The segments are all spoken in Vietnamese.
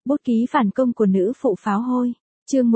Bút ký phản công của nữ phụ pháo hôi. Chương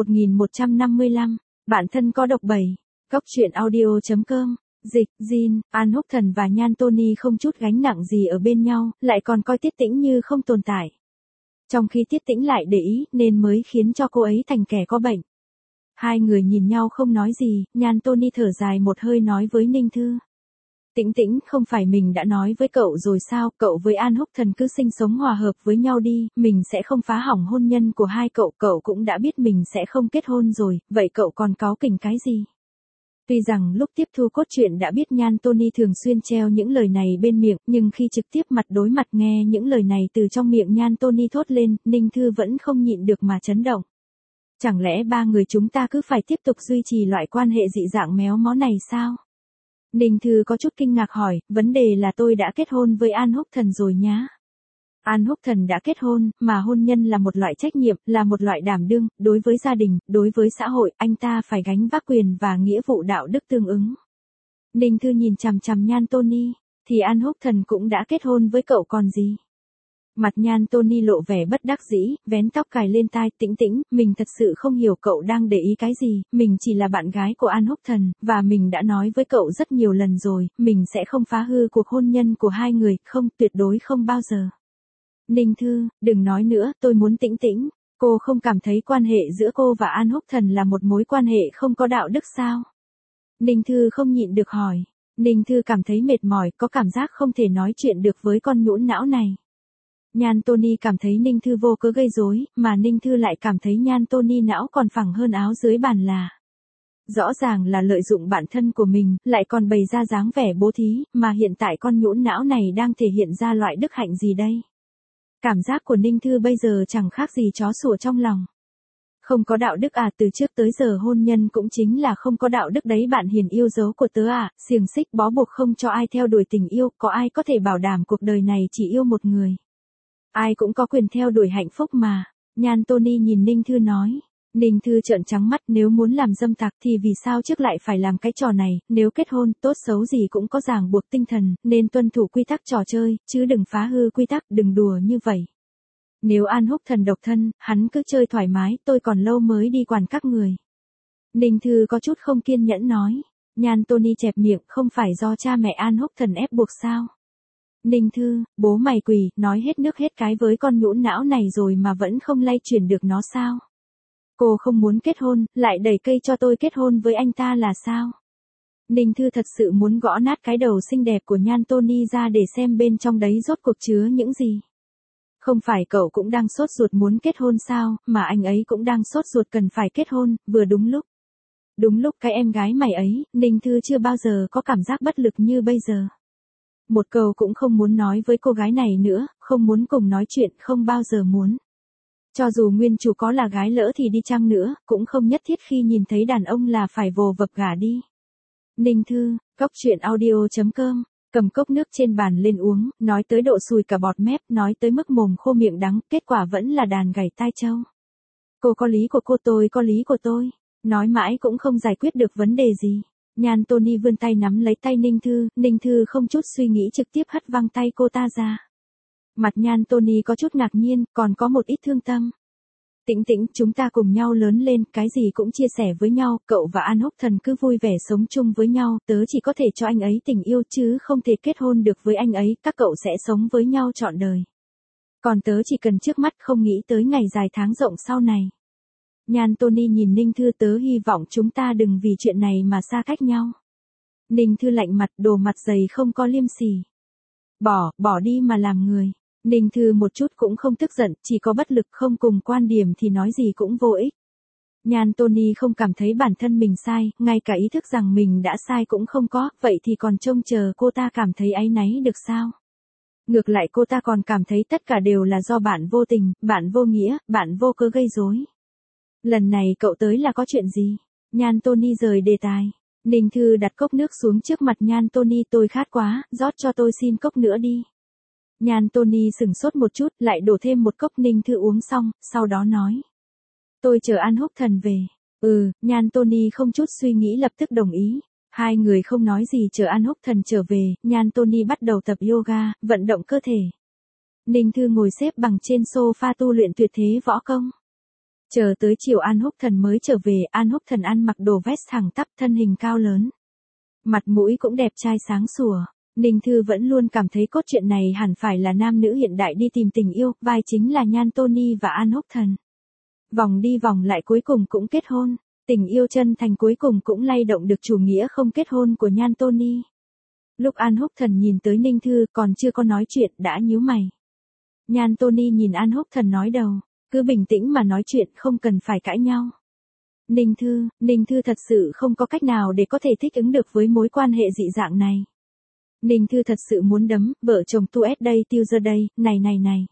1155. Bạn thân có độc 7. Góc truyện audio.com. Dịch, Jin, An Húc Thần và Nhan Tony không chút gánh nặng gì ở bên nhau, lại còn coi Tiết Tĩnh như không tồn tại. Trong khi Tiết Tĩnh lại để ý, nên mới khiến cho cô ấy thành kẻ có bệnh. Hai người nhìn nhau không nói gì, Nhan Tony thở dài một hơi nói với Ninh Thư. Tĩnh Tĩnh, không phải mình đã nói với cậu rồi sao, cậu với An Húc Thần cứ sinh sống hòa hợp với nhau đi, mình sẽ không phá hỏng hôn nhân của hai cậu, cậu cũng đã biết mình sẽ không kết hôn rồi, vậy cậu còn cáu kỉnh cái gì? Tuy rằng lúc tiếp thu cốt truyện đã biết Nhan Tony thường xuyên treo những lời này bên miệng, nhưng khi trực tiếp mặt đối mặt nghe những lời này từ trong miệng Nhan Tony thốt lên, Ninh Thư vẫn không nhịn được mà chấn động. Chẳng lẽ ba người chúng ta cứ phải tiếp tục duy trì loại quan hệ dị dạng méo mó này sao? Ninh Thư có chút kinh ngạc hỏi, vấn đề là tôi đã kết hôn với An Húc Thần rồi nhá. An Húc Thần đã kết hôn, mà hôn nhân là một loại trách nhiệm, là một loại đảm đương, đối với gia đình, đối với xã hội, anh ta phải gánh vác quyền và nghĩa vụ đạo đức tương ứng. Ninh Thư nhìn chằm chằm Nhan Tony, thì An Húc Thần cũng đã kết hôn với cậu còn gì. Mặt Nhan Tony lộ vẻ bất đắc dĩ, vén tóc cài lên tai. Tĩnh Tĩnh, mình thật sự không hiểu cậu đang để ý cái gì, mình chỉ là bạn gái của An Húc Thần, và mình đã nói với cậu rất nhiều lần rồi, mình sẽ không phá hư cuộc hôn nhân của hai người, không, tuyệt đối không bao giờ. Ninh Thư, đừng nói nữa, tôi muốn Tĩnh Tĩnh, cô không cảm thấy quan hệ giữa cô và An Húc Thần là một mối quan hệ không có đạo đức sao? Ninh Thư không nhịn được hỏi. Ninh Thư cảm thấy mệt mỏi, có cảm giác không thể nói chuyện được với con nhũn não này. Nhan Tony cảm thấy Ninh Thư vô cớ gây rối, mà Ninh Thư lại cảm thấy Nhan Tony não còn phẳng hơn áo dưới bàn là. Rõ ràng là lợi dụng bản thân của mình, lại còn bày ra dáng vẻ bố thí, mà hiện tại con nhũn não này đang thể hiện ra loại đức hạnh gì đây? Cảm giác của Ninh Thư bây giờ chẳng khác gì chó sủa trong lòng. Không có đạo đức à, từ trước tới giờ hôn nhân cũng chính là không có đạo đức đấy bạn hiền yêu dấu của tớ à, xiềng xích bó buộc không cho ai theo đuổi tình yêu, có ai có thể bảo đảm cuộc đời này chỉ yêu một người. Ai cũng có quyền theo đuổi hạnh phúc mà. Nhan Tony nhìn Ninh Thư nói. Ninh Thư trợn trắng mắt, nếu muốn làm dâm tặc thì vì sao trước lại phải làm cái trò này, nếu kết hôn, tốt xấu gì cũng có ràng buộc tinh thần, nên tuân thủ quy tắc trò chơi, chứ đừng phá hư quy tắc, đừng đùa như vậy. Nếu An Húc Thần độc thân, hắn cứ chơi thoải mái, tôi còn lâu mới đi quản các người. Ninh Thư có chút không kiên nhẫn nói. Nhan Tony chẹp miệng, không phải do cha mẹ An Húc Thần ép buộc sao? Ninh Thư, bố mày quỷ, nói hết nước hết cái với con nhũn não này rồi mà vẫn không lay chuyển được nó sao? Cô không muốn kết hôn, lại đẩy cây cho tôi kết hôn với anh ta là sao? Ninh Thư thật sự muốn gõ nát cái đầu xinh đẹp của Nhan Tony ra để xem bên trong đấy rốt cuộc chứa những gì. Không phải cậu cũng đang sốt ruột muốn kết hôn sao, mà anh ấy cũng đang sốt ruột cần phải kết hôn, vừa đúng lúc. Đúng lúc cái em gái mày ấy, Ninh Thư chưa bao giờ có cảm giác bất lực như bây giờ. Một câu cũng không muốn nói với cô gái này nữa, không muốn cùng nói chuyện, không bao giờ muốn. Cho dù nguyên chủ có là gái lỡ thì đi chăng nữa, cũng không nhất thiết khi nhìn thấy đàn ông là phải vồ vập gả đi. Ninh Thư, góc truyện audio.com, cầm cốc nước trên bàn lên uống, nói tới độ sùi cả bọt mép, nói tới mức mồm khô miệng đắng, kết quả vẫn là đàn gảy tai trâu. Cô có lý của cô, tôi có lý của tôi, nói mãi cũng không giải quyết được vấn đề gì. Nhan Tony vươn tay nắm lấy tay Ninh Thư không chút suy nghĩ trực tiếp hất văng tay cô ta ra. Mặt Nhan Tony có chút ngạc nhiên, còn có một ít thương tâm. Tĩnh Tĩnh, chúng ta cùng nhau lớn lên, cái gì cũng chia sẻ với nhau, cậu và An Húc Thần cứ vui vẻ sống chung với nhau, tớ chỉ có thể cho anh ấy tình yêu chứ không thể kết hôn được với anh ấy, các cậu sẽ sống với nhau trọn đời. Còn tớ chỉ cần trước mắt, không nghĩ tới ngày dài tháng rộng sau này. Nhan Tony nhìn Ninh Thư, tớ hy vọng chúng ta đừng vì chuyện này mà xa cách nhau. Ninh Thư lạnh mặt, đồ mặt dày không có liêm sỉ. Bỏ đi mà làm người. Ninh Thư một chút cũng không tức giận, chỉ có bất lực, không cùng quan điểm thì nói gì cũng vô ích. Nhan Tony không cảm thấy bản thân mình sai, ngay cả ý thức rằng mình đã sai cũng không có, vậy thì còn trông chờ cô ta cảm thấy áy náy được sao? Ngược lại cô ta còn cảm thấy tất cả đều là do bạn vô tình, bạn vô nghĩa, bạn vô cớ gây rối. Lần này cậu tới là có chuyện gì? Nhan Tony rời đề tài. Ninh Thư đặt cốc nước xuống trước mặt Nhan Tony, tôi khát quá, rót cho tôi xin cốc nữa đi. Nhan Tony sửng sốt một chút, lại đổ thêm một cốc. Ninh Thư uống xong, sau đó nói. Tôi chờ An Húc Thần về. Nhan Tony không chút suy nghĩ lập tức đồng ý. Hai người không nói gì chờ An Húc Thần trở về, Nhan Tony bắt đầu tập yoga, vận động cơ thể. Ninh Thư ngồi xếp bằng trên sofa tu luyện tuyệt thế võ công. Chờ tới chiều An Húc Thần mới trở về, An Húc Thần ăn mặc đồ vest thẳng tắp, thân hình cao lớn. Mặt mũi cũng đẹp trai sáng sủa. Ninh Thư vẫn luôn cảm thấy cốt truyện này hẳn phải là nam nữ hiện đại đi tìm tình yêu, vai chính là Nhan Tony và An Húc Thần. Vòng đi vòng lại cuối cùng cũng kết hôn, tình yêu chân thành cuối cùng cũng lay động được chủ nghĩa không kết hôn của Nhan Tony. Lúc An Húc Thần nhìn tới Ninh Thư còn chưa có nói chuyện đã nhíu mày. Nhan Tony nhìn An Húc Thần nói đầu, cứ bình tĩnh mà nói chuyện, không cần phải cãi nhau. Ninh Thư thật sự không có cách nào để có thể thích ứng được với mối quan hệ dị dạng này. Ninh Thư thật sự muốn đấm, vợ chồng tu ép đây tiêu ra đây, này.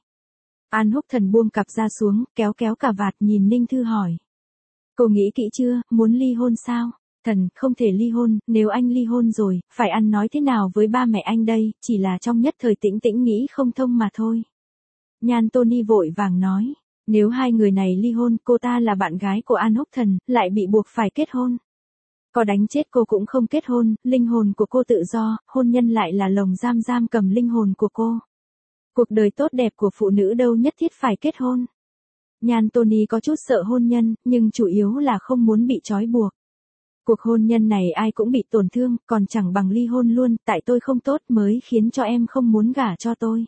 An Húc Thần buông cặp ra xuống, kéo cà vạt nhìn Ninh Thư hỏi. Cô nghĩ kỹ chưa, muốn ly hôn sao? Thần, không thể ly hôn, nếu anh ly hôn rồi, phải ăn nói thế nào với ba mẹ anh đây, chỉ là trong nhất thời tĩnh nghĩ không thông mà thôi. Nhan Tony vội vàng nói. Nếu hai người này ly hôn, cô ta là bạn gái của An Húc Thần, lại bị buộc phải kết hôn. Có đánh chết cô cũng không kết hôn, linh hồn của cô tự do, hôn nhân lại là lồng giam cầm linh hồn của cô. Cuộc đời tốt đẹp của phụ nữ đâu nhất thiết phải kết hôn. Nhan Tony có chút sợ hôn nhân, nhưng chủ yếu là không muốn bị trói buộc. Cuộc hôn nhân này ai cũng bị tổn thương, còn chẳng bằng ly hôn luôn, tại tôi không tốt mới khiến cho em không muốn gả cho tôi.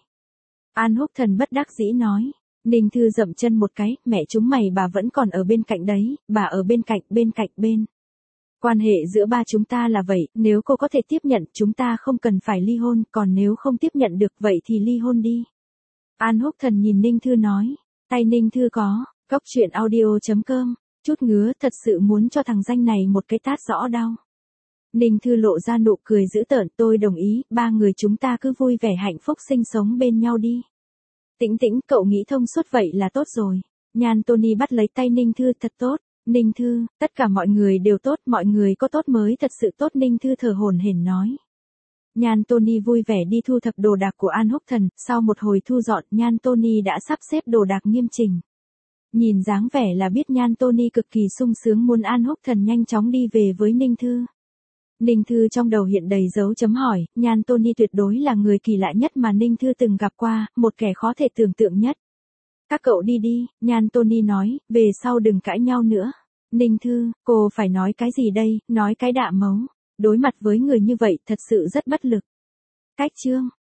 An Húc Thần bất đắc dĩ nói. Ninh Thư dậm chân một cái, mẹ chúng mày bà vẫn còn ở bên cạnh đấy, bà ở bên cạnh. Quan hệ giữa ba chúng ta là vậy, nếu cô có thể tiếp nhận chúng ta không cần phải ly hôn, còn nếu không tiếp nhận được vậy thì ly hôn đi. An Húc Thần nhìn Ninh Thư nói, tay Ninh Thư có, góc truyện audio.com, chút ngứa thật sự muốn cho thằng danh này một cái tát rõ đau. Ninh Thư lộ ra nụ cười dữ tợn, tôi đồng ý, ba người chúng ta cứ vui vẻ hạnh phúc sinh sống bên nhau đi. Tĩnh, cậu nghĩ thông suốt vậy là tốt rồi. Nhan Tony bắt lấy tay Ninh Thư, thật tốt. Ninh Thư, tất cả mọi người đều tốt, mọi người có tốt mới thật sự tốt, Ninh Thư thở hổn hển nói. Nhan Tony vui vẻ đi thu thập đồ đạc của An Húc Thần, sau một hồi thu dọn, Nhan Tony đã sắp xếp đồ đạc nghiêm chỉnh. Nhìn dáng vẻ là biết Nhan Tony cực kỳ sung sướng muốn An Húc Thần nhanh chóng đi về với Ninh Thư. Ninh Thư trong đầu hiện đầy dấu chấm hỏi, Nhan Tony tuyệt đối là người kỳ lạ nhất mà Ninh Thư từng gặp qua, một kẻ khó thể tưởng tượng nhất. Các cậu đi, Nhan Tony nói, về sau đừng cãi nhau nữa. Ninh Thư, cô phải nói cái gì đây, nói cái đạ mấu. Đối mặt với người như vậy thật sự rất bất lực. Cách chương.